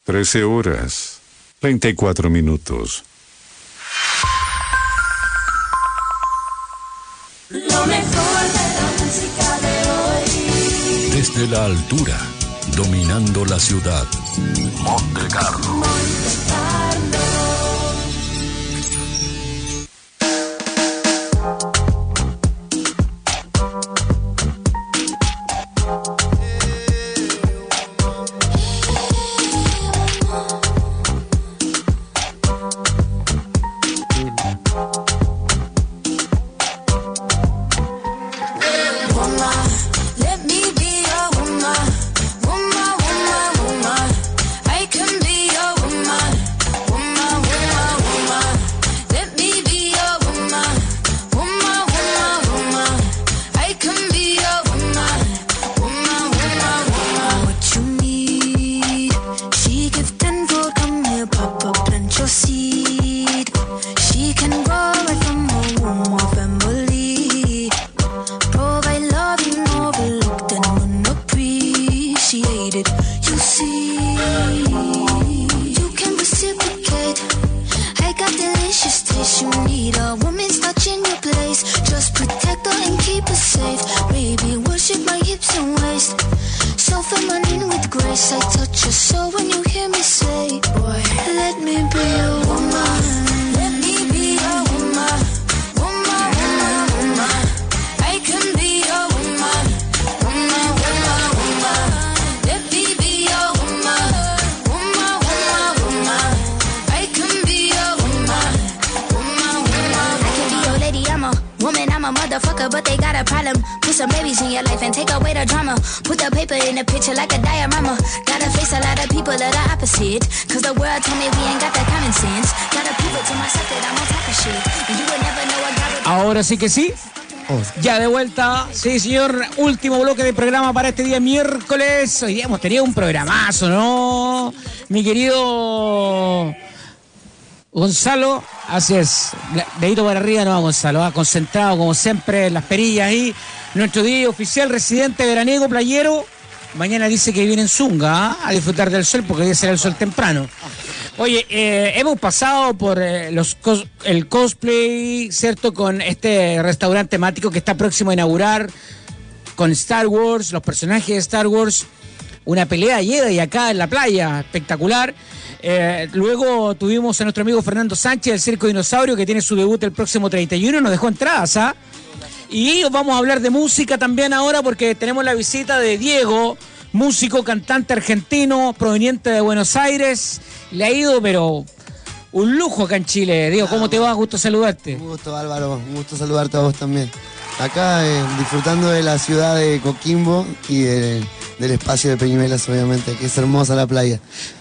13 horas, 34 minutos. Lo mejor de la música de hoy. Desde la altura, dominando la ciudad. Monte Carlo. Ahora sí que sí. Ya de vuelta, sí señor, último bloque de programa para este día miércoles. Hoy día hemos tenido un programazo, ¿no? Mi querido Gonzalo, así es, dedito para arriba, no, Gonzalo, concentrado como siempre en las perillas ahí. Nuestro día oficial residente veraniego playero. Mañana dice que viene en Zunga, a disfrutar del sol porque debe ser el sol temprano. Oye, hemos pasado por el cosplay, ¿cierto? Con este restaurante temático que está próximo a inaugurar, con Star Wars, los personajes de Star Wars, una pelea Jedi acá en la playa, espectacular. Luego tuvimos a nuestro amigo Fernando Sánchez del Circo Dinosaurio, que tiene su debut el próximo 31, nos dejó entradas, ¿ah? Y vamos a hablar de música también ahora porque tenemos la visita de Diego, músico, cantante argentino, proveniente de Buenos Aires. Le ha ido, pero un lujo acá en Chile. Diego, ¿cómo te va? Gusto saludarte. Un gusto, Álvaro. Un gusto saludarte a vos también. Acá disfrutando de la ciudad de Coquimbo y del espacio de Peñuelas, obviamente, que es hermosa la playa.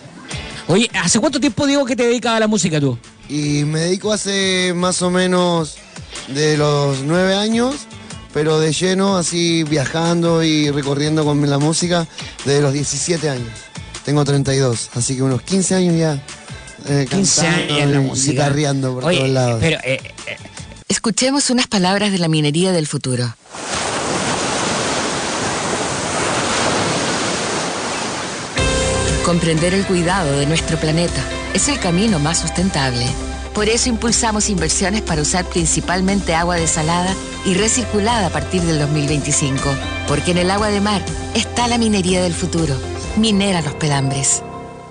Oye, ¿hace cuánto tiempo, Diego, que te dedicas a la música tú? Y me dedico hace más o menos de los 9 años, pero de lleno, así viajando y recorriendo con la música desde los 17 años. Tengo 32, así que unos 15 años ya 15 años en la música. Guitarreando por todos lados. Pero, escuchemos unas palabras de la minería del futuro. Comprender el cuidado de nuestro planeta es el camino más sustentable. Por eso impulsamos inversiones para usar principalmente agua desalada y recirculada a partir del 2025. Porque en el agua de mar está la minería del futuro. Minera Los Pelambres.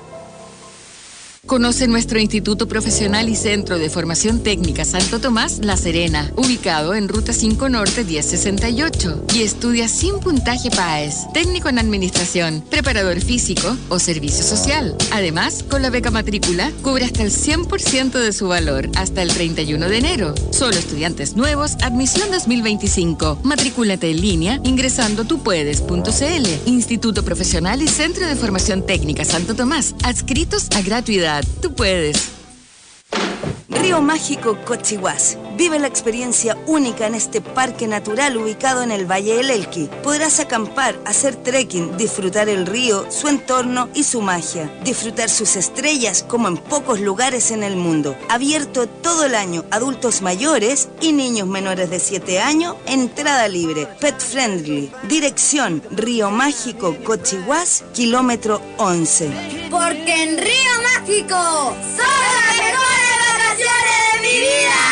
Conoce nuestro Instituto Profesional y Centro de Formación Técnica Santo Tomás, La Serena, ubicado en Ruta 5 Norte 1068. Y estudia sin puntaje PAES, técnico en administración, preparador físico o servicio social. Además, con la beca matrícula, cubre hasta el 100% de su valor, hasta el 31 de enero. Solo estudiantes nuevos, admisión 2025. Matricúlate en línea ingresando tupuedes.cl. Instituto Profesional y Centro de Formación Técnica Santo Tomás, adscritos a gratuidad. Tú puedes. Río Mágico Cochihuás. Vive la experiencia única en este parque natural ubicado en el Valle del Elqui. Podrás acampar, hacer trekking, disfrutar el río, su entorno y su magia. Disfrutar sus estrellas como en pocos lugares en el mundo. Abierto todo el año, adultos mayores y niños menores de 7 años, entrada libre, pet friendly. Dirección Río Mágico Cochihuás, kilómetro 11. Porque en Río Mágico son las mejores vacaciones de mi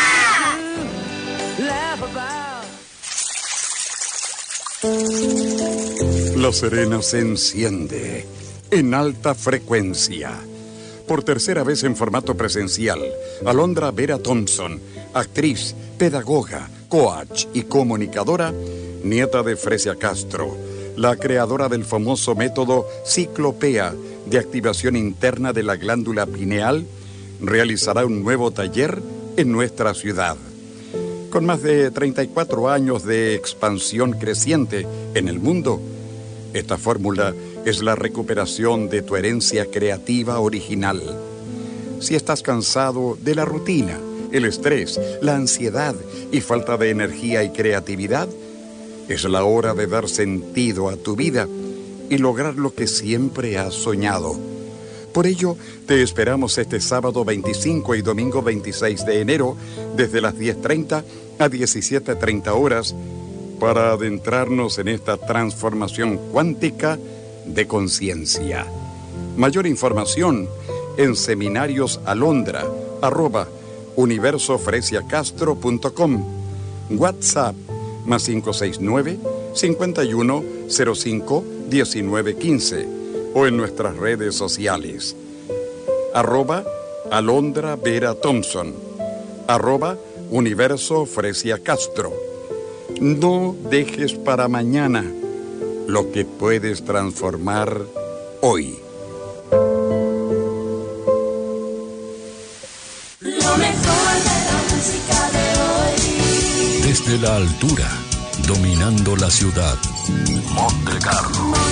vida. La Serena se enciende en alta frecuencia. Por tercera vez en formato presencial, Alondra Vera Thompson, actriz, pedagoga, coach y comunicadora, nieta de Fresia Castro, la creadora del famoso método Ciclopea de activación interna de la glándula pineal, realizará un nuevo taller en nuestra ciudad. Con más de 34 años de expansión creciente en el mundo, esta fórmula es la recuperación de tu herencia creativa original. Si estás cansado de la rutina, el estrés, la ansiedad y falta de energía y creatividad, es la hora de dar sentido a tu vida y lograr lo que siempre has soñado. Por ello, te esperamos este sábado 25 y domingo 26 de enero, desde las 10:30 a 17:30 horas, para adentrarnos en esta transformación cuántica de conciencia. Mayor información en seminariosalondra@universofresiacastro.com. WhatsApp +569 5105 1915 o en nuestras redes sociales @Alondra Vera Thompson, @Universo Fresia Castro. No dejes para mañana lo que puedes transformar hoy. Lo mejor de la música de hoy. Desde la altura, dominando la ciudad. Monte Carlo.